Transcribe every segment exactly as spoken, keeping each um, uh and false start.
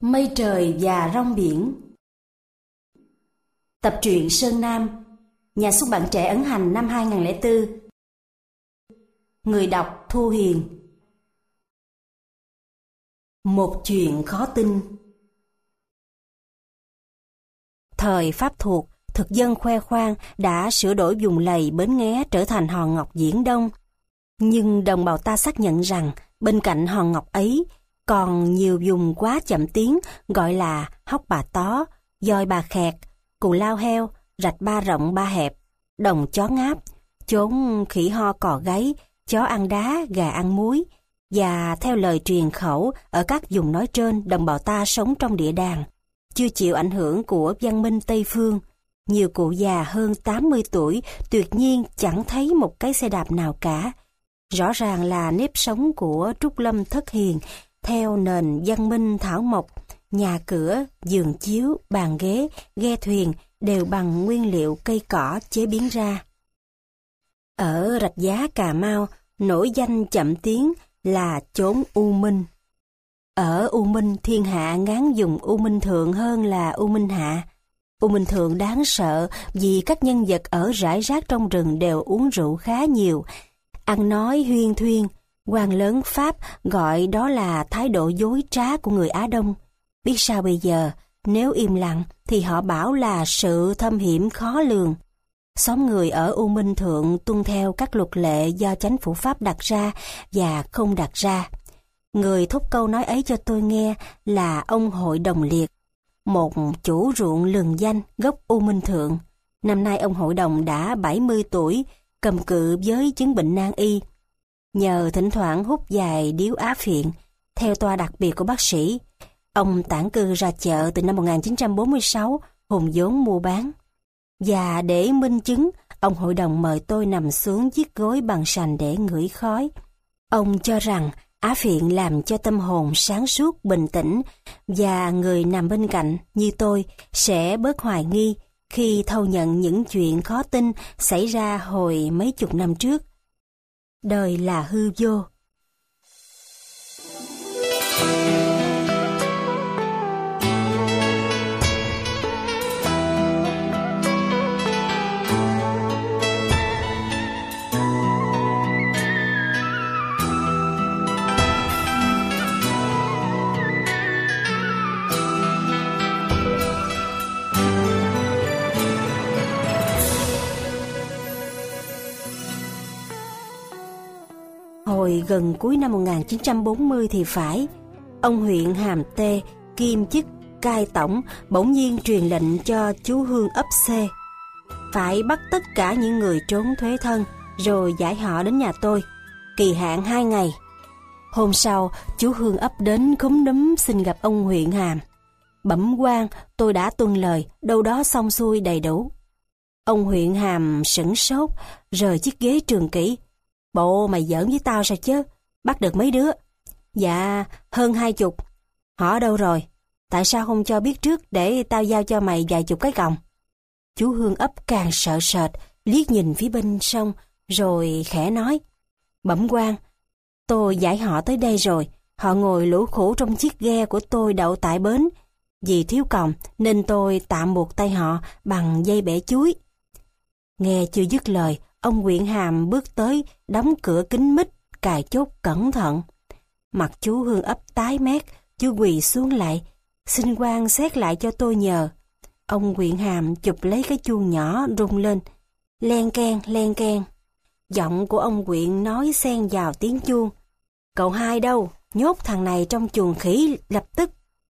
Mây trời và rong biển. Tập truyện Sơn Nam, nhà xuất bản Trẻ ấn hành năm hai không không bốn. Người đọc Thu Hiền. Một chuyện khó tin. Thời Pháp thuộc, thực dân khoe khoang đã sửa đổi vùng lầy Bến Nghé trở thành hòn ngọc Viễn Đông. Nhưng đồng bào ta xác nhận rằng bên cạnh hòn ngọc ấy còn nhiều vùng quá chậm tiến, gọi là Hóc Bà Tó, Doi Bà Khẹt, Cù Lao Heo, Rạch Ba Rộng Ba Hẹp, Đồng Chó Ngáp, chốn khỉ ho cò gáy, chó ăn đá, gà ăn muối. Và theo lời truyền khẩu, ở các vùng nói trên, đồng bào ta sống trong địa đàng, chưa chịu ảnh hưởng của văn minh Tây Phương. Nhiều cụ già hơn tám mươi tuổi tuyệt nhiên chẳng thấy một cái xe đạp nào cả. Rõ ràng là nếp sống của Trúc Lâm Thất Hiền theo nền văn minh thảo mộc, nhà cửa, giường chiếu, bàn ghế, ghe thuyền đều bằng nguyên liệu cây cỏ chế biến ra. Ở Rạch Giá Cà Mau, nổi danh chậm tiến là chốn U Minh. Ở U Minh, thiên hạ ngán dùng U Minh Thượng hơn là U Minh Hạ. U Minh Thượng đáng sợ vì các nhân vật ở rải rác trong rừng đều uống rượu khá nhiều, ăn nói huyên thuyên. Quan lớn Pháp gọi đó là thái độ dối trá của người Á Đông. Biết sao bây giờ, nếu im lặng thì họ bảo là sự thâm hiểm khó lường. Xóm người ở U Minh Thượng tuân theo các luật lệ do chính phủ Pháp đặt ra và không đặt ra. Người thúc câu nói ấy cho tôi nghe là ông Hội Đồng Liệt, một chủ ruộng lừng danh gốc U Minh Thượng. Năm nay ông Hội Đồng đã bảy mươi tuổi, cầm cự với chứng bệnh nan y. Nhờ thỉnh thoảng hút vài điếu á phiện, theo toa đặc biệt của bác sĩ, ông tản cư ra chợ từ năm một nghìn chín trăm bốn mươi sáu, hùng vốn mua bán. Và để minh chứng, ông Hội Đồng mời tôi nằm xuống chiếc gối bằng sành để ngửi khói. Ông cho rằng á phiện làm cho tâm hồn sáng suốt, bình tĩnh, và người nằm bên cạnh như tôi sẽ bớt hoài nghi khi thâu nhận những chuyện khó tin xảy ra hồi mấy chục năm trước. Đời là hư vô. Hồi gần cuối năm một nghìn chín trăm bốn mươi thì phải, ông huyện Hàm Tê kiêm chức cai tổng bỗng nhiên truyền lệnh cho chú Hương ấp C phải bắt tất cả những người trốn thuế thân rồi giải họ đến nhà tôi, kỳ hạn hai ngày. Hôm sau, chú Hương ấp đến khúm núm xin gặp ông huyện Hàm. Bẩm quan, tôi đã tuân lời, đâu đó xong xuôi đầy đủ. Ông huyện Hàm sửng sốt, rời chiếc ghế trường kỷ. Bộ mày giỡn với tao sao chứ? Bắt được mấy đứa? Dạ, hơn hai chục. Họ ở đâu rồi? Tại sao không cho biết trước để tao giao cho mày vài chục cái còng? Chú Hương ấp càng sợ sệt, liếc nhìn phía bên sông, rồi khẽ nói. Bẩm quan, tôi giải họ tới đây rồi. Họ ngồi lũ khổ trong chiếc ghe của tôi đậu tại bến. Vì thiếu còng nên tôi tạm buộc tay họ bằng dây bẻ chuối. Nghe chưa dứt lời, ông huyện Hàm bước tới, đóng cửa kín mít, cài chốt cẩn thận. Mặt chú Hương ấp tái mét, chú quỳ xuống lại. Xin quan xét lại cho tôi nhờ. Ông huyện Hàm chụp lấy cái chuông nhỏ rung lên. Len keng, len keng. Giọng của ông huyện nói xen vào tiếng chuông. Cậu hai đâu? Nhốt thằng này trong chuồng khỉ lập tức.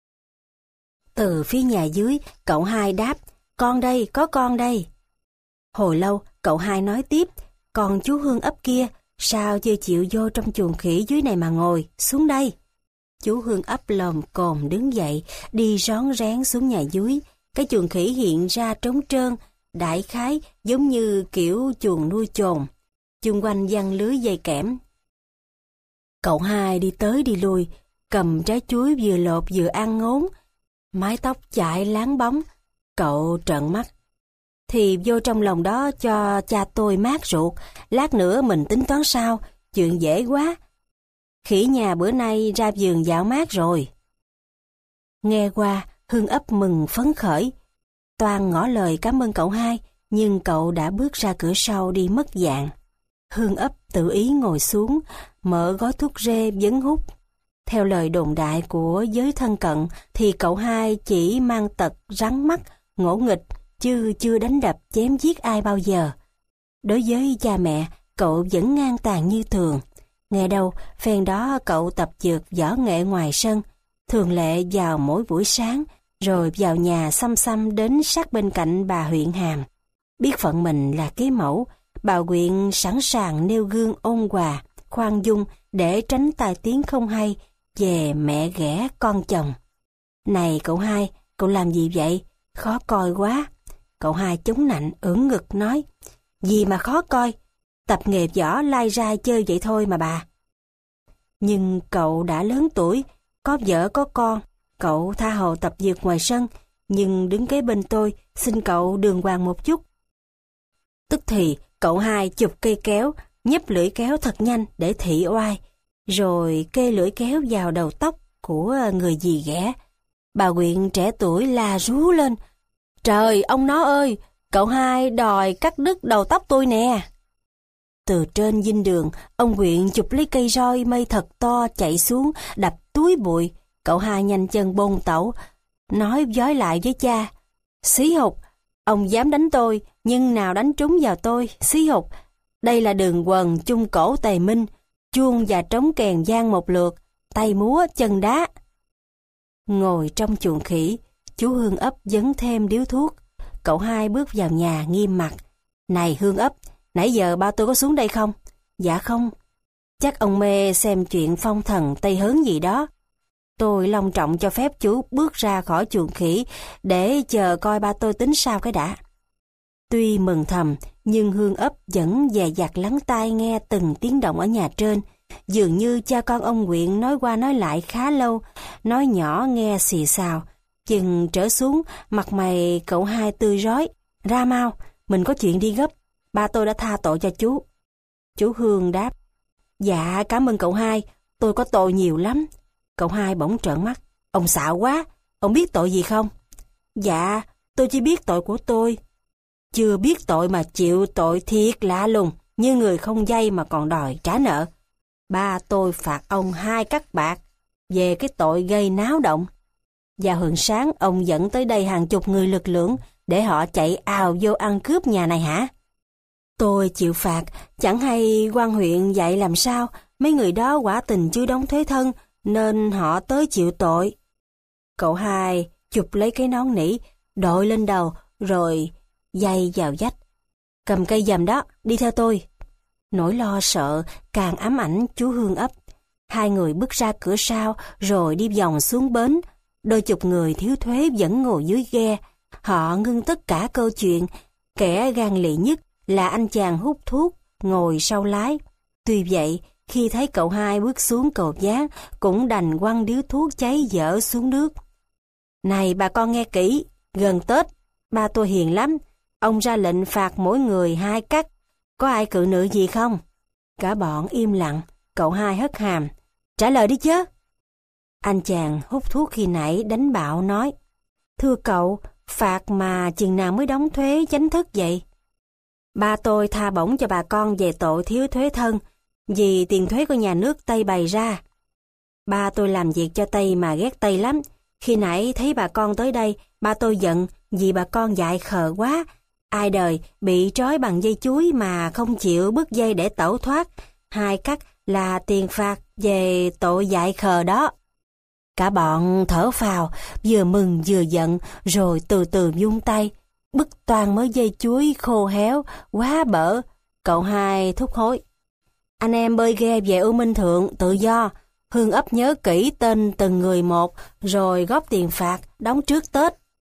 Từ phía nhà dưới, cậu hai đáp. Con đây, có con đây. Hồi lâu, cậu hai nói tiếp, còn chú Hương ấp kia, sao chưa chịu vô trong chuồng khỉ dưới này mà ngồi, xuống đây. Chú Hương ấp lồm cồm đứng dậy, đi rón rén xuống nhà dưới. Cái chuồng khỉ hiện ra trống trơn, đại khái giống như kiểu chuồng nuôi chồn, chung quanh giăng lưới dây kẽm. Cậu hai đi tới đi lui, cầm trái chuối vừa lột vừa ăn ngốn, mái tóc chải láng bóng. Cậu trợn mắt. Thì vô trong lòng đó cho cha tôi mát ruột, lát nữa mình tính toán sao, chuyện dễ quá. Khỉ nhà bữa nay ra vườn dạo mát rồi. Nghe qua, Hương ấp mừng phấn khởi. Toan ngỏ lời cảm ơn cậu hai, nhưng cậu đã bước ra cửa sau đi mất dạng. Hương ấp tự ý ngồi xuống, mở gói thuốc rê vấn hút. Theo lời đồn đại của giới thân cận thì cậu hai chỉ mang tật rắn mắt, ngỗ nghịch, chứ chưa đánh đập chém giết ai bao giờ. Đối với cha mẹ, cậu vẫn ngang tàn như thường. Nghe đâu, phen đó cậu tập dượt võ nghệ ngoài sân, thường lệ vào mỗi buổi sáng, rồi vào nhà xăm xăm đến sát bên cạnh bà huyện Hàm. Biết phận mình là kế mẫu, bà huyện sẵn sàng nêu gương ôn hòa, khoan dung để tránh tai tiếng không hay về mẹ ghẻ con chồng. Này cậu hai, cậu làm gì vậy? Khó coi quá. Cậu hai chống nạnh ưỡn ngực nói, gì mà khó coi, tập nghề võ lai rai chơi vậy thôi mà bà. Nhưng cậu đã lớn tuổi, có vợ có con, cậu tha hồ tập dượt ngoài sân, nhưng đứng kế bên tôi, xin cậu đường hoàng một chút. Tức thì cậu hai chụp cây kéo, nhấp lưỡi kéo thật nhanh để thị oai, rồi kê lưỡi kéo vào đầu tóc của người dì ghẻ. Bà huyện trẻ tuổi la rú lên, trời ông nó ơi, cậu hai đòi cắt đứt đầu tóc tôi nè. Từ trên dinh đường, ông huyện chụp lấy cây roi mây thật to chạy xuống, đập túi bụi. Cậu hai nhanh chân bôn tẩu, nói vói lại với cha, xí hục, ông dám đánh tôi, nhưng nào đánh trúng vào tôi, xí hục. Đây là đường quần chung cổ tề minh, chuông và trống kèn vang một lượt, tay múa chân đá. Ngồi trong chuồng khỉ, chú Hương ấp dấn thêm điếu thuốc. Cậu hai bước vào nhà nghiêm mặt, này Hương ấp, nãy giờ ba tôi có xuống đây không? Dạ không. Chắc ông mê xem chuyện phong thần Tây Hớn gì đó. Tôi long trọng cho phép chú bước ra khỏi chuồng khỉ để chờ coi ba tôi tính sao cái đã. Tuy mừng thầm, nhưng Hương ấp vẫn dè dặt lắng tai nghe từng tiếng động ở nhà trên. Dường như cha con ông huyện nói qua nói lại khá lâu, nói nhỏ nghe xì xào. Chừng trở xuống, mặt mày cậu hai tươi rói. Ra mau, mình có chuyện đi gấp. Ba tôi đã tha tội cho chú. Chú Hương đáp, dạ cảm ơn cậu hai, tôi có tội nhiều lắm. Cậu hai bỗng trợn mắt, ông xạo quá, ông biết tội gì không? Dạ, tôi chỉ biết tội của tôi. Chưa biết tội mà chịu tội thiệt lạ lùng, như người không dây mà còn đòi trả nợ. Ba tôi phạt ông hai cắt bạc về cái tội gây náo động. Vào hừng sáng ông dẫn tới đây hàng chục người lực lưỡng để họ chạy ào vô ăn cướp nhà này hả? Tôi chịu phạt, chẳng hay quan huyện dạy làm sao, mấy người đó quả tình chưa đóng thuế thân, nên họ tới chịu tội. Cậu hai chụp lấy cái nón nỉ, đội lên đầu, rồi dây vào vách. Cầm cây dầm đó, đi theo tôi. Nỗi lo sợ càng ám ảnh chú Hương ấp. Hai người bước ra cửa sau, rồi đi vòng xuống bến. Đôi chục người thiếu thuế vẫn ngồi dưới ghe. Họ ngưng tất cả câu chuyện. Kẻ gan lì nhất là anh chàng hút thuốc, ngồi sau lái. Tuy vậy, khi thấy cậu hai bước xuống cầu Gián, cũng đành quăng điếu thuốc cháy dở xuống nước. Này bà con nghe kỹ, gần Tết, ba tôi hiền lắm. Ông ra lệnh phạt mỗi người hai cắt. Có ai cự nữ gì không? Cả bọn im lặng, cậu hai hất hàm. Trả lời đi chứ. Anh chàng hút thuốc khi nãy đánh bạo nói, thưa cậu, phạt mà chừng nào mới đóng thuế chánh thức vậy? Ba tôi tha bổng cho bà con về tội thiếu thuế thân, vì tiền thuế của nhà nước Tây bày ra. Ba tôi làm việc cho Tây mà ghét Tây lắm. Khi nãy thấy bà con tới đây, ba tôi giận vì bà con dại khờ quá. Ai đời bị trói bằng dây chuối mà không chịu bứt dây để tẩu thoát. Hai cắt là tiền phạt về tội dại khờ đó. Cả bọn thở phào, vừa mừng vừa giận, rồi từ từ vung tay. Bứt toang mới dây chuối khô héo, quá bở. Cậu hai thúc hối. Anh em bơi ghe về U Minh Thượng, tự do. Hương ấp nhớ kỹ tên từng người một, rồi góp tiền phạt, đóng trước Tết.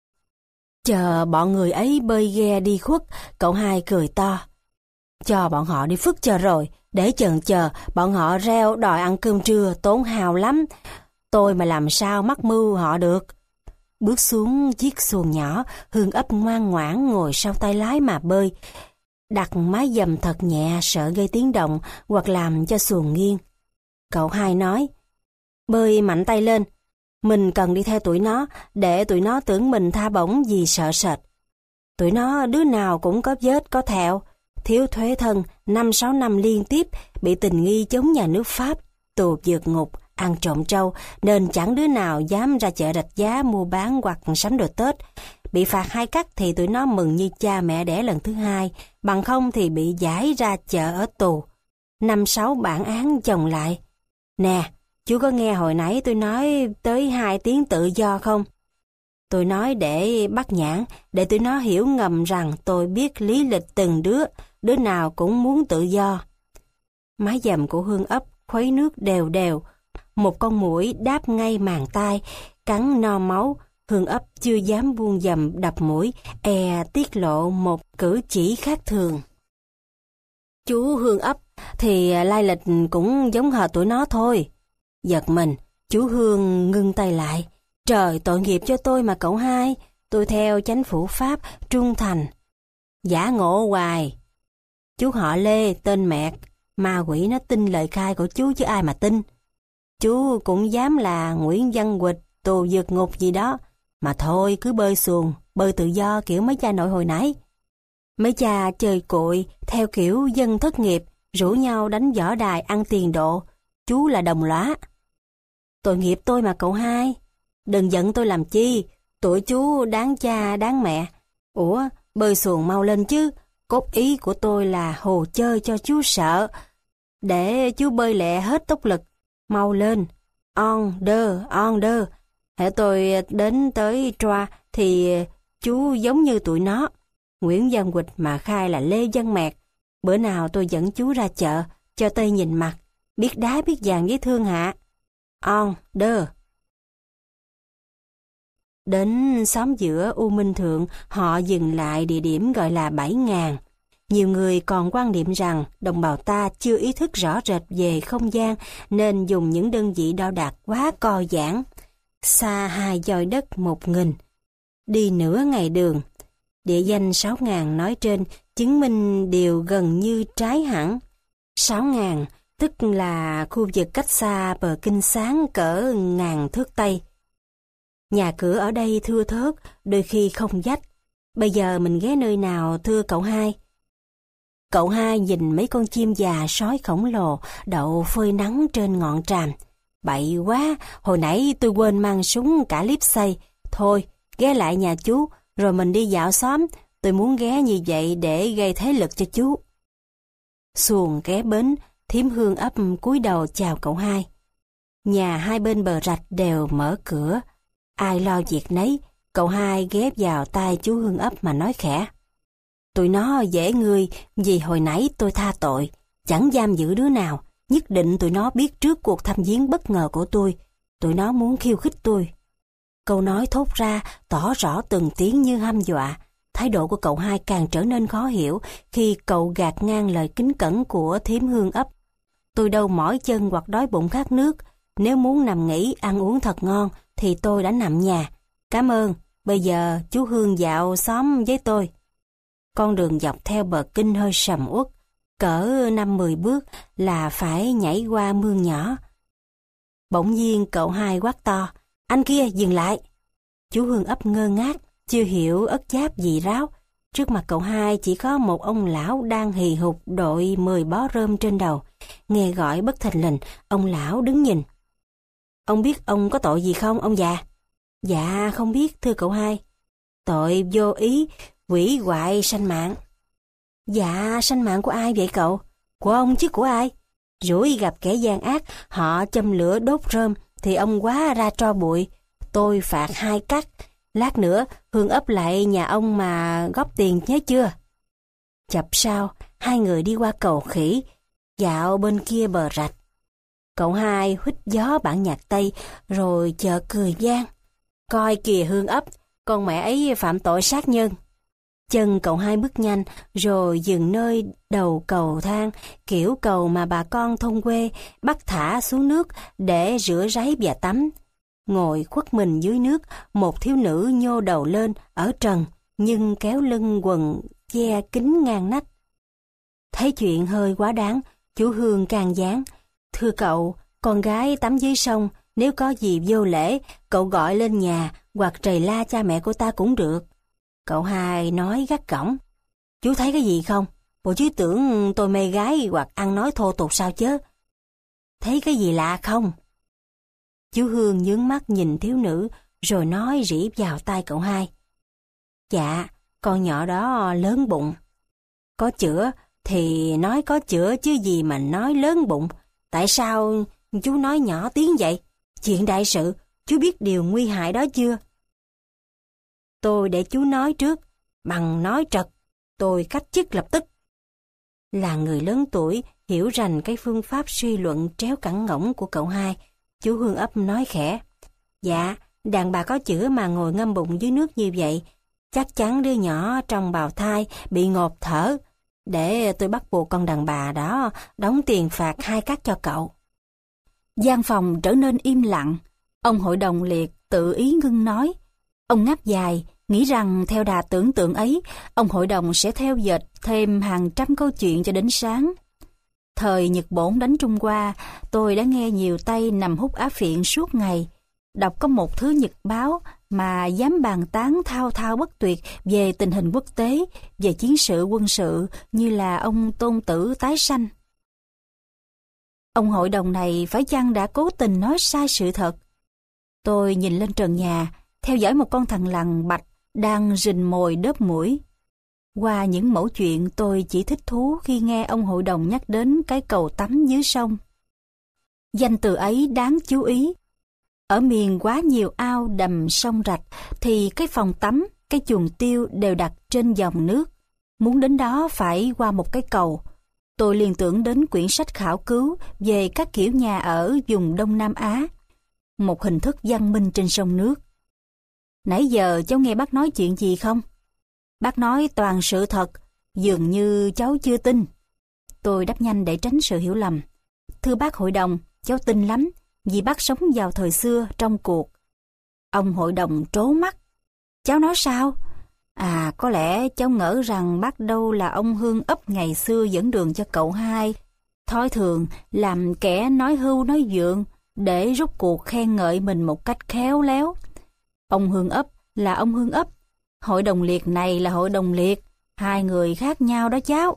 Chờ bọn người ấy bơi ghe đi khuất, cậu hai cười to. Cho bọn họ đi phức chờ rồi, để chần chờ, bọn họ reo đòi ăn cơm trưa, tốn hào lắm. Tôi mà làm sao mắc mưu họ được. Bước xuống chiếc xuồng nhỏ, Hương ấp ngoan ngoãn ngồi sau tay lái mà bơi. Đặt mái dầm thật nhẹ sợ gây tiếng động hoặc làm cho xuồng nghiêng. Cậu hai nói, bơi mạnh tay lên, Mình cần đi theo tụi nó, để tụi nó tưởng mình tha bổng vì sợ sệt. Tụi nó đứa nào cũng có vết có thẹo, thiếu thuế thân, năm sáu năm liên tiếp, bị tình nghi chống nhà nước Pháp, tù vượt ngục, ăn trộm trâu, nên chẳng đứa nào dám ra chợ rạch giá mua bán hoặc sắm đồ Tết. Bị phạt hai cắt thì tụi nó mừng như cha mẹ đẻ lần thứ hai, bằng không thì bị giải ra chợ ở tù. Năm sáu bản án chồng lại. Nè, chú có nghe hồi nãy tôi nói tới hai tiếng tự do không? Tôi nói để bắt nhãn, để tụi nó hiểu ngầm rằng tôi biết lý lịch từng đứa, đứa nào cũng muốn tự do. Mái dầm của Hương ấp khuấy nước đều đều, một con muỗi đáp ngay màng tai, cắn no máu. Hương ấp chưa dám buông dầm đập mũi, e tiết lộ một cử chỉ khác thường. Chú Hương ấp thì lai lịch cũng giống hệt tụi nó thôi. Giật mình, chú Hương ngưng tay lại. Trời, tội nghiệp cho tôi mà cậu hai, tôi theo chánh phủ Pháp trung thành. Giả ngộ hoài. Chú họ Lê tên mẹt, ma quỷ nó tin lời khai của chú chứ ai mà tin. Chú cũng dám là Nguyễn Văn Quỳnh, tù vượt ngục gì đó. Mà thôi, cứ bơi xuồng, bơi tự do kiểu mấy cha nội hồi nãy. Mấy cha chơi cội, theo kiểu dân thất nghiệp, rủ nhau đánh võ đài ăn tiền độ. Chú là đồng lõa. Tội nghiệp tôi mà cậu hai. Đừng giận tôi làm chi, tụi chú đáng cha đáng mẹ. Ủa, bơi xuồng mau lên chứ, cốt ý của tôi là hồ chơi cho chú sợ. Để chú bơi lẹ hết tốc lực, mau lên. On đơ, on đơ. Hễ tôi đến tới Troa thì chú giống như tụi nó. Nguyễn Văn Quỳnh mà khai là Lê Văn Mẹt. Bữa nào tôi dẫn chú ra chợ, cho Tây nhìn mặt, biết đá biết vàng với thương hạ. On đơ. Đến xóm giữa U Minh Thượng, họ dừng lại địa điểm gọi là Bảy Ngàn. Nhiều người còn quan niệm rằng đồng bào ta chưa ý thức rõ rệt về không gian nên dùng những đơn vị đo đạc quá co giản. Xa hai doi đất một nghìn, đi nửa ngày đường. Địa danh sáu ngàn nói trên chứng minh điều gần như trái hẳn. Sáu ngàn tức là khu vực cách xa bờ Kinh Sáng cỡ ngàn thước Tây. Nhà cửa ở đây thưa thớt, đôi khi không dách. Bây giờ mình ghé nơi nào thưa cậu hai? Cậu hai nhìn mấy con chim già sói khổng lồ đậu phơi nắng trên ngọn tràm. Bậy quá, hồi nãy tôi quên mang súng cả líp xay. Thôi, ghé lại nhà chú, rồi mình đi dạo xóm. Tôi muốn ghé như vậy để gây thế lực cho chú. Xuồng ghé bến, thím Hương ấp cúi đầu chào cậu hai. Nhà hai bên bờ rạch đều mở cửa. Ai lo việc nấy, cậu hai ghép vào tai chú Hương ấp mà nói khẽ. Tụi nó dễ ngươi vì hồi nãy tôi tha tội, chẳng giam giữ đứa nào. Nhất định tụi nó biết trước cuộc thăm viếng bất ngờ của tôi. Tụi nó muốn khiêu khích tôi. Câu nói thốt ra tỏ rõ từng tiếng như hăm dọa. Thái độ của cậu hai càng trở nên khó hiểu khi cậu gạt ngang lời kính cẩn của thím Hương ấp. Tôi đâu mỏi chân hoặc đói bụng khát nước. Nếu muốn nằm nghỉ ăn uống thật ngon thì tôi đã nằm nhà. Cảm ơn, bây giờ chú Hương dạo xóm với tôi. Con đường dọc theo bờ kinh hơi sầm uất, cỡ năm mười bước là phải nhảy qua mương nhỏ. Bỗng nhiên cậu hai quát to, anh kia dừng lại. Chú Hương ấp ngơ ngác, chưa hiểu ất giáp gì ráo. Trước mặt cậu hai chỉ có một ông lão đang hì hục đội mười bó rơm trên đầu. Nghe gọi bất thình lình, ông lão đứng nhìn. Ông biết ông có tội gì không, ông già? Dạ, không biết, thưa cậu hai. Tội vô ý, hủy hoại sanh mạng. Dạ, sanh mạng của ai vậy cậu? Của ông chứ của ai? Rủi gặp kẻ gian ác, họ châm lửa đốt rơm, thì ông quá ra tro bụi. Tôi phạt hai cắt. Lát nữa, Hương ấp lại nhà ông mà góp tiền nhớ chưa? Chập sau, hai người đi qua cầu khỉ, dạo bên kia bờ rạch. Cậu hai huýt gió bản nhạc Tây, rồi chợt cười gian. Coi kìa Hương ấp, con mẹ ấy phạm tội sát nhân. Chân cậu hai bước nhanh, rồi dừng nơi đầu cầu thang, kiểu cầu mà bà con thôn quê bắt thả xuống nước để rửa ráy và tắm. Ngồi khuất mình dưới nước, một thiếu nữ nhô đầu lên, ở trần, nhưng kéo lưng quần che kín ngang nách. Thấy chuyện hơi quá đáng, chú Hương can gián. Thưa cậu, con gái tắm dưới sông, Nếu có gì vô lễ, cậu gọi lên nhà hoặc trầy la cha mẹ của ta cũng được. Cậu hai nói gắt gỏng. Chú thấy cái gì không? Bộ chú tưởng tôi mê gái hoặc ăn nói thô tục sao chứ? Thấy cái gì lạ không? Chú Hương nhướng mắt nhìn thiếu nữ rồi nói rỉ vào tai cậu hai. Dạ, con nhỏ đó lớn bụng. Có chữa thì nói có chữa chứ gì mà nói lớn bụng. Tại sao chú nói nhỏ tiếng vậy? Chuyện đại sự, chú biết điều nguy hại đó chưa? Tôi để chú nói trước, bằng nói trật, tôi cách chức lập tức. Là người lớn tuổi, hiểu rành cái phương pháp suy luận tréo cẳng ngỗng của cậu hai, chú Hương ấp nói khẽ. Dạ, đàn bà có chữa mà ngồi ngâm bụng dưới nước như vậy, chắc chắn đứa nhỏ trong bào thai bị ngộp thở. Để tôi bắt buộc con đàn bà đó đóng tiền phạt hai cát cho cậu. Gian phòng trở nên im lặng. Ông hội đồng liệt tự ý ngưng nói. Ông ngáp dài, nghĩ rằng theo đà tưởng tượng ấy, ông hội đồng sẽ theo dệt thêm hàng trăm câu chuyện cho đến sáng. Thời Nhật Bổn đánh Trung Hoa, tôi đã nghe nhiều tay nằm hút á phiện suốt ngày. Đọc có một thứ nhật báo mà dám bàn tán thao thao bất tuyệt về tình hình quốc tế, về chiến sự quân sự như là ông Tôn Tử tái sanh. Ông hội đồng này phải chăng đã cố tình nói sai sự thật? Tôi nhìn lên trần nhà, theo dõi một con thằn lằn bạch đang rình mồi đớp mũi. Qua những mẩu chuyện tôi chỉ thích thú khi nghe ông hội đồng nhắc đến cái cầu tắm dưới sông. Danh từ ấy đáng chú ý. Ở miền quá nhiều ao đầm sông rạch thì cái phòng tắm, cái chuồng tiêu đều đặt trên dòng nước. Muốn đến đó phải qua một cái cầu. Tôi liền tưởng đến quyển sách khảo cứu về các kiểu nhà ở vùng Đông Nam Á. Một hình thức văn minh trên sông nước. Nãy giờ cháu nghe bác nói chuyện gì không? Bác nói toàn sự thật, dường như cháu chưa tin. Tôi đáp nhanh để tránh sự hiểu lầm. Thưa bác hội đồng, cháu tin lắm, vì bác sống vào thời xưa trong cuộc. Ông hội đồng trố mắt. Cháu nói sao? À, có lẽ cháu ngỡ rằng bác đâu là ông Hương ấp ngày xưa dẫn đường cho cậu hai. Thói thường làm kẻ nói hưu nói vượng để rút cuộc khen ngợi mình một cách khéo léo. Ông Hương ấp là ông Hương ấp. Hội đồng liệt này là hội đồng liệt. Hai người khác nhau đó cháu.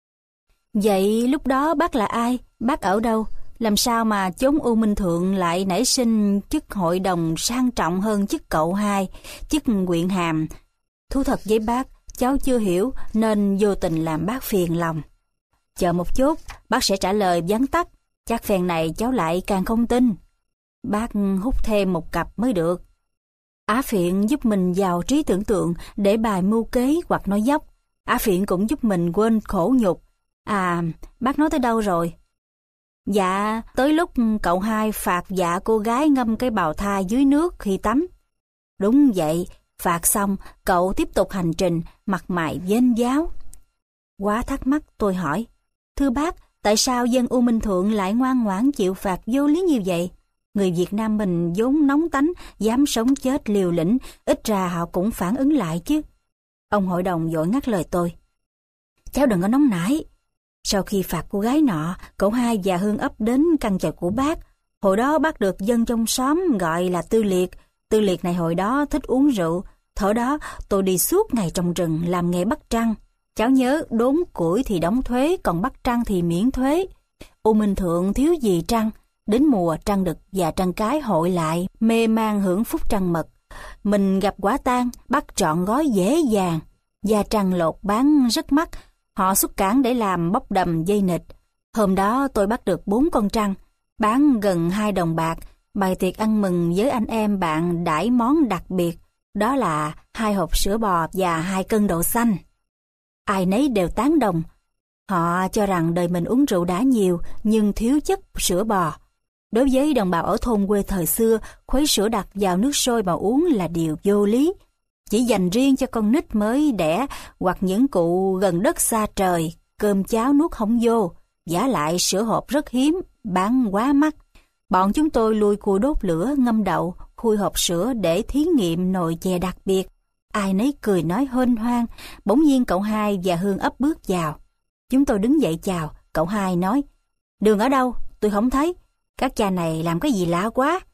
Vậy lúc đó bác là ai? Bác ở đâu? Làm sao mà chốn U Minh Thượng lại nảy sinh chức hội đồng sang trọng hơn chức cậu hai, chức huyện hàm? Thú thật với bác, cháu chưa hiểu nên vô tình làm bác phiền lòng. Chờ một chút, bác sẽ trả lời vắn tắt. Chắc phen này cháu lại càng không tin. Bác hút thêm một cặp mới được. Á phiện giúp mình giàu trí tưởng tượng để bài mưu kế hoặc nói dốc. Á phiện cũng giúp mình quên khổ nhục. À, bác nói tới đâu rồi? Dạ, tới lúc cậu hai phạt dạ cô gái ngâm cái bào thai dưới nước khi tắm. Đúng vậy, phạt xong, cậu tiếp tục hành trình, mặt mày vênh váo. Quá thắc mắc tôi hỏi, thưa bác, tại sao dân U Minh Thượng lại ngoan ngoãn chịu phạt vô lý như vậy? Người Việt Nam mình vốn nóng tánh, dám sống chết liều lĩnh, ít ra họ cũng phản ứng lại chứ. Ông hội đồng vội ngắt lời tôi. Cháu đừng có nóng nảy. Sau khi phạt cô gái nọ, cậu hai và Hương ấp đến căn chợ của bác. Hồi đó bác được dân trong xóm gọi là Tư Liệt. Tư Liệt này hồi đó thích uống rượu. Thở đó tôi đi suốt ngày trong rừng làm nghề bắt trăng. Cháu nhớ đốn củi thì đóng thuế, còn bắt trăng thì miễn thuế. U Minh Thượng thiếu gì trăng. Đến mùa trăng đực và trăng cái hội lại, mê man hưởng phúc trăng mật. Mình gặp quả tang, bắt trọn gói dễ dàng. Da trăng lột bán rất mắc. Họ xuất cảng để làm bóc đầm dây nịch. Hôm đó tôi bắt được bốn con trăng, bán gần hai đồng bạc, bày tiệc ăn mừng với anh em bạn đãi món đặc biệt, đó là hai hộp sữa bò và hai cân đậu xanh. Ai nấy đều tán đồng. Họ cho rằng đời mình uống rượu đã nhiều nhưng thiếu chất sữa bò. Đối với đồng bào ở thôn quê thời xưa, khuấy sữa đặc vào nước sôi mà uống là điều vô lý. Chỉ dành riêng cho con nít mới đẻ hoặc những cụ gần đất xa trời, cơm cháo nuốt không vô. Vả lại sữa hộp rất hiếm, bán quá mắc. Bọn chúng tôi lui cua đốt lửa, ngâm đậu, khui hộp sữa để thí nghiệm nồi chè đặc biệt. Ai nấy cười nói hên hoang. Bỗng nhiên cậu hai và Hương ấp bước vào. Chúng tôi đứng dậy chào. Cậu hai nói, đường ở đâu? Tôi không thấy. Các cha này làm cái gì lạ quá.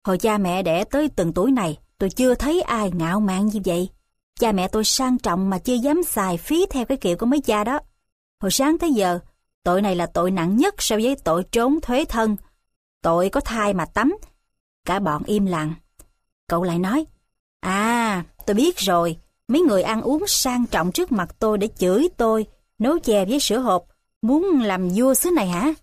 Hồi cha mẹ đẻ tới từng tuổi này, tôi chưa thấy ai ngạo mạn như vậy. Cha mẹ tôi sang trọng mà chưa dám xài phí theo cái kiểu của mấy cha đó. Hồi sáng tới giờ, tội này là tội nặng nhất so với tội trốn thuế thân. Tội có thai mà tắm. Cả bọn im lặng. Cậu lại nói, à, tôi biết rồi, mấy người ăn uống sang trọng trước mặt tôi để chửi tôi, nấu chè với sữa hộp, muốn làm vua xứ này hả?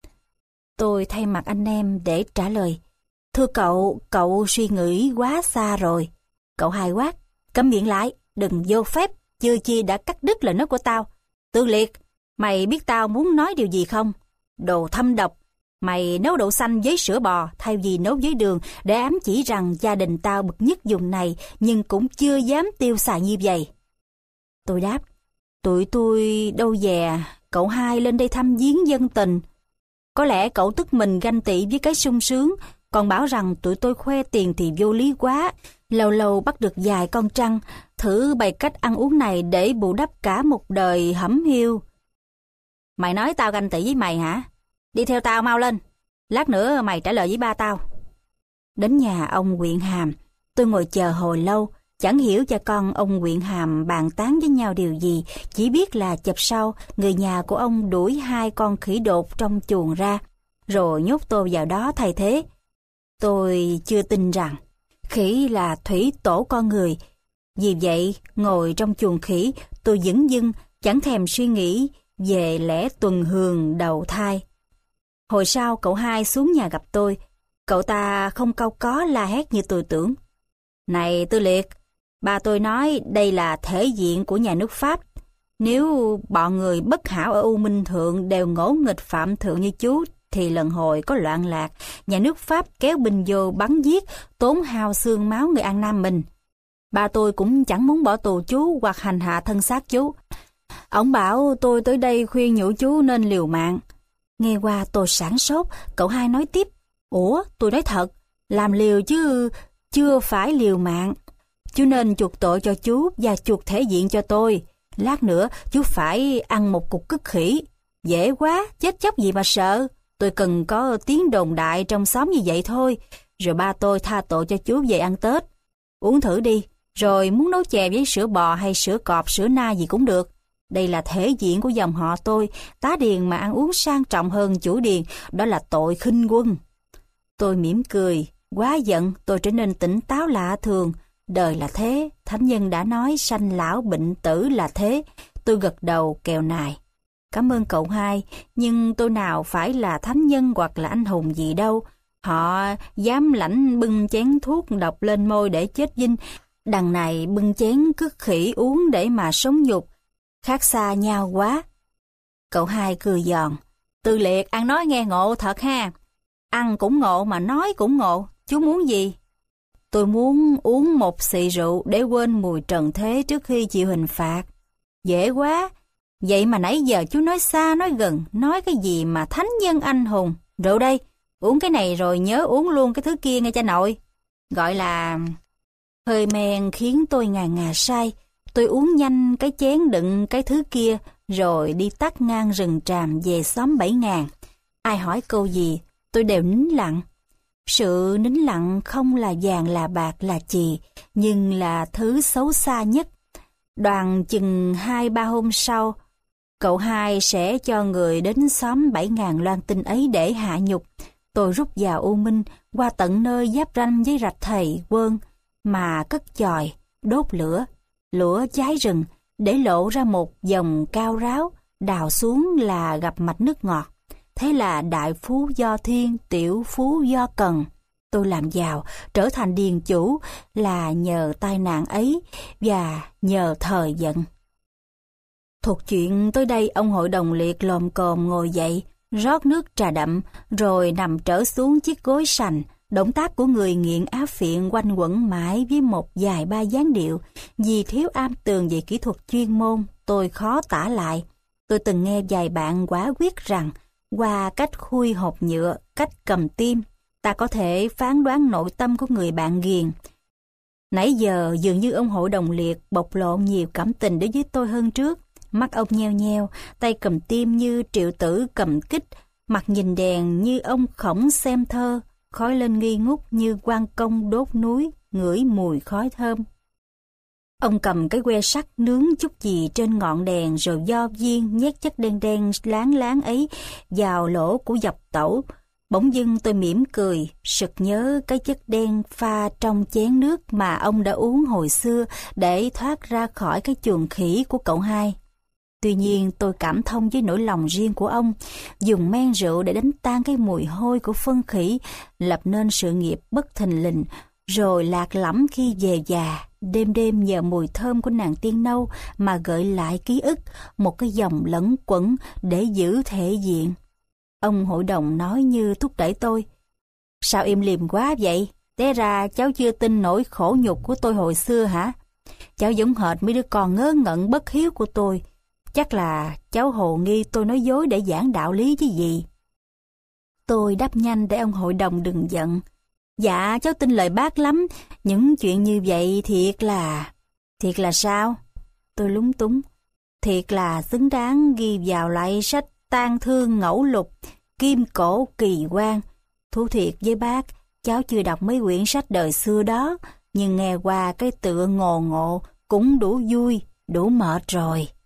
Tôi thay mặt anh em để trả lời, thưa cậu, cậu suy nghĩ quá xa rồi. Cậu Hai quát, câm miệng lại, đừng vô phép, chưa chi đã cắt đứt lời nói của tao. Tư Liệt, mày biết tao muốn nói điều gì không? Đồ thâm độc, mày nấu đậu xanh với sữa bò thay vì nấu với đường để ám chỉ rằng gia đình tao bậc nhất vùng này nhưng cũng chưa dám tiêu xài như vậy. Tôi đáp, tụi tôi đâu dè, cậu Hai lên đây thăm viếng dân tình. Có lẽ cậu tức mình ganh tị với cái sung sướng, còn bảo rằng tụi tôi khoe tiền thì vô lý quá, lâu lâu bắt được vài con trăng, thử bày cách ăn uống này để bù đắp cả một đời hẩm hiu. Mày nói tao ganh tị với mày hả? Đi theo tao mau lên, lát nữa mày trả lời với ba tao. Đến nhà ông Quyện Hàm, tôi ngồi chờ hồi lâu, chẳng hiểu cha con ông Quyện Hàm bàn tán với nhau điều gì, chỉ biết là chập sau, người nhà của ông đuổi hai con khỉ đột trong chuồng ra, rồi nhốt tôi vào đó thay thế. Tôi chưa tin rằng khỉ là thủy tổ con người. Vì vậy, ngồi trong chuồng khỉ, tôi dửng dưng, chẳng thèm suy nghĩ về lẽ tuần hường đầu thai. Hồi sau cậu Hai xuống nhà gặp tôi, cậu ta không cau có la hét như tôi tưởng. Này Tư Liệt, ba tôi nói đây là thể diện của nhà nước Pháp. Nếu bọn người bất hảo ở U Minh Thượng đều ngỗ nghịch phạm thượng như chú, thì lần hồi có loạn lạc, nhà nước Pháp kéo binh vô bắn giết, tốn hao xương máu người An Nam mình. Ba tôi cũng chẳng muốn bỏ tù chú hoặc hành hạ thân xác chú. Ông bảo tôi tới đây khuyên nhủ chú nên liều mạng. Nghe qua tôi sảng sốt, cậu Hai nói tiếp, ủa tôi nói thật, làm liều chứ chưa phải liều mạng. Chú nên chuộc tội cho chú và chuộc thể diện cho tôi. Lát nữa chú phải ăn một cục cứt khỉ. Dễ quá, chết chóc gì mà sợ. Tôi cần có tiếng đồn đại trong xóm như vậy thôi. Rồi ba tôi tha tội cho chú về ăn Tết. Uống thử đi, rồi muốn nấu chè với sữa bò hay sữa cọp, sữa na gì cũng được. Đây là thể diện của dòng họ tôi. Tá điền mà ăn uống sang trọng hơn chủ điền, đó là tội khinh quân. Tôi mỉm cười, quá giận tôi trở nên tỉnh táo lạ thường. Đời là thế, thánh nhân đã nói sanh lão bệnh tử là thế. Tôi gật đầu kèo nài. Cảm ơn cậu Hai, nhưng tôi nào phải là thánh nhân hoặc là anh hùng gì đâu. Họ dám lãnh bưng chén thuốc độc lên môi để chết dinh. Đằng này bưng chén cứt khỉ uống để mà sống nhục. Khác xa nhau quá. Cậu Hai cười giòn. Tư Liệt ăn nói nghe ngộ thật ha. Ăn cũng ngộ mà nói cũng ngộ. Chú muốn gì? Tôi muốn uống một xị rượu để quên mùi trần thế trước khi chịu hình phạt. Dễ quá. Vậy mà nãy giờ chú nói xa nói gần, nói cái gì mà thánh nhân anh hùng. Rượu đây, uống cái này rồi nhớ uống luôn cái thứ kia nghe cha nội. Gọi là... Hơi men khiến tôi ngà ngà say. Tôi uống nhanh cái chén đựng cái thứ kia, rồi đi tắt ngang rừng tràm về xóm Bảy Ngàn. Ai hỏi câu gì, tôi đều nín lặng. Sự nín lặng không là vàng là bạc là chì, nhưng là thứ xấu xa nhất. Đoàn chừng hai ba hôm sau, cậu Hai sẽ cho người đến xóm Bảy Ngàn loan tin ấy để hạ nhục. Tôi rút vào U Minh, qua tận nơi giáp ranh với Rạch Thầy Quân, mà cất chòi, đốt lửa, lửa cháy rừng, để lộ ra một dòng cao ráo, đào xuống là gặp mạch nước ngọt. Thế là đại phú do thiên, tiểu phú do cần. Tôi làm giàu, trở thành điền chủ là nhờ tai nạn ấy và nhờ thời vận. Thuộc chuyện tới đây, ông hội đồng liệt lồm cồm ngồi dậy, rót nước trà đậm, rồi nằm trở xuống chiếc gối sành. Động tác của người nghiện á phiện quanh quẩn mãi với một vài ba dáng điệu. Vì thiếu am tường về kỹ thuật chuyên môn, tôi khó tả lại. Tôi từng nghe vài bạn quả quyết rằng, qua cách khui hộp nhựa, cách cầm tim, ta có thể phán đoán nội tâm của người bạn ghiền. Nãy giờ dường như ông hội đồng liệt bộc lộ nhiều cảm tình đối với tôi hơn trước. Mắt ông nheo nheo, tay cầm tim như triệu tử cầm kích, mặt nhìn đèn như ông khổng xem thơ. khói lên nghi ngút như quan công đốt núi, ngửi mùi khói thơm. Ông cầm cái que sắt nướng chút gì trên ngọn đèn rồi do viên nhét chất đen đen láng láng ấy vào lỗ của dọc tẩu. Bỗng dưng tôi mỉm cười, sực nhớ cái chất đen pha trong chén nước mà ông đã uống hồi xưa để thoát ra khỏi cái chuồng khỉ của cậu hai. Tuy nhiên tôi cảm thông với nỗi lòng riêng của ông, dùng men rượu để đánh tan cái mùi hôi của phân khỉ, lập nên sự nghiệp bất thình lình, rồi lạc lõng khi về già, đêm đêm nhờ mùi thơm của nàng tiên nâu mà gợi lại ký ức, một cái dòng lẫn quẩn để giữ thể diện. Ông hội đồng nói như thúc đẩy tôi. Sao im lìm quá vậy? Té ra cháu chưa tin nỗi khổ nhục của tôi hồi xưa hả? Cháu giống hệt mấy đứa con ngớ ngẩn bất hiếu của tôi. Chắc là cháu hồ nghi tôi nói dối để giảng đạo lý chứ gì. Tôi đáp nhanh để ông hội đồng đừng giận. Dạ, cháu tin lời bác lắm. Những chuyện như vậy thiệt là... Thiệt là sao? Tôi lúng túng. Thiệt là xứng đáng ghi vào lại sách tang thương ngẫu lục, kim cổ kỳ quan. Thú thiệt với bác, cháu chưa đọc mấy quyển sách đời xưa đó, nhưng nghe qua cái tựa ngồ ngộ cũng đủ vui, đủ mệt rồi.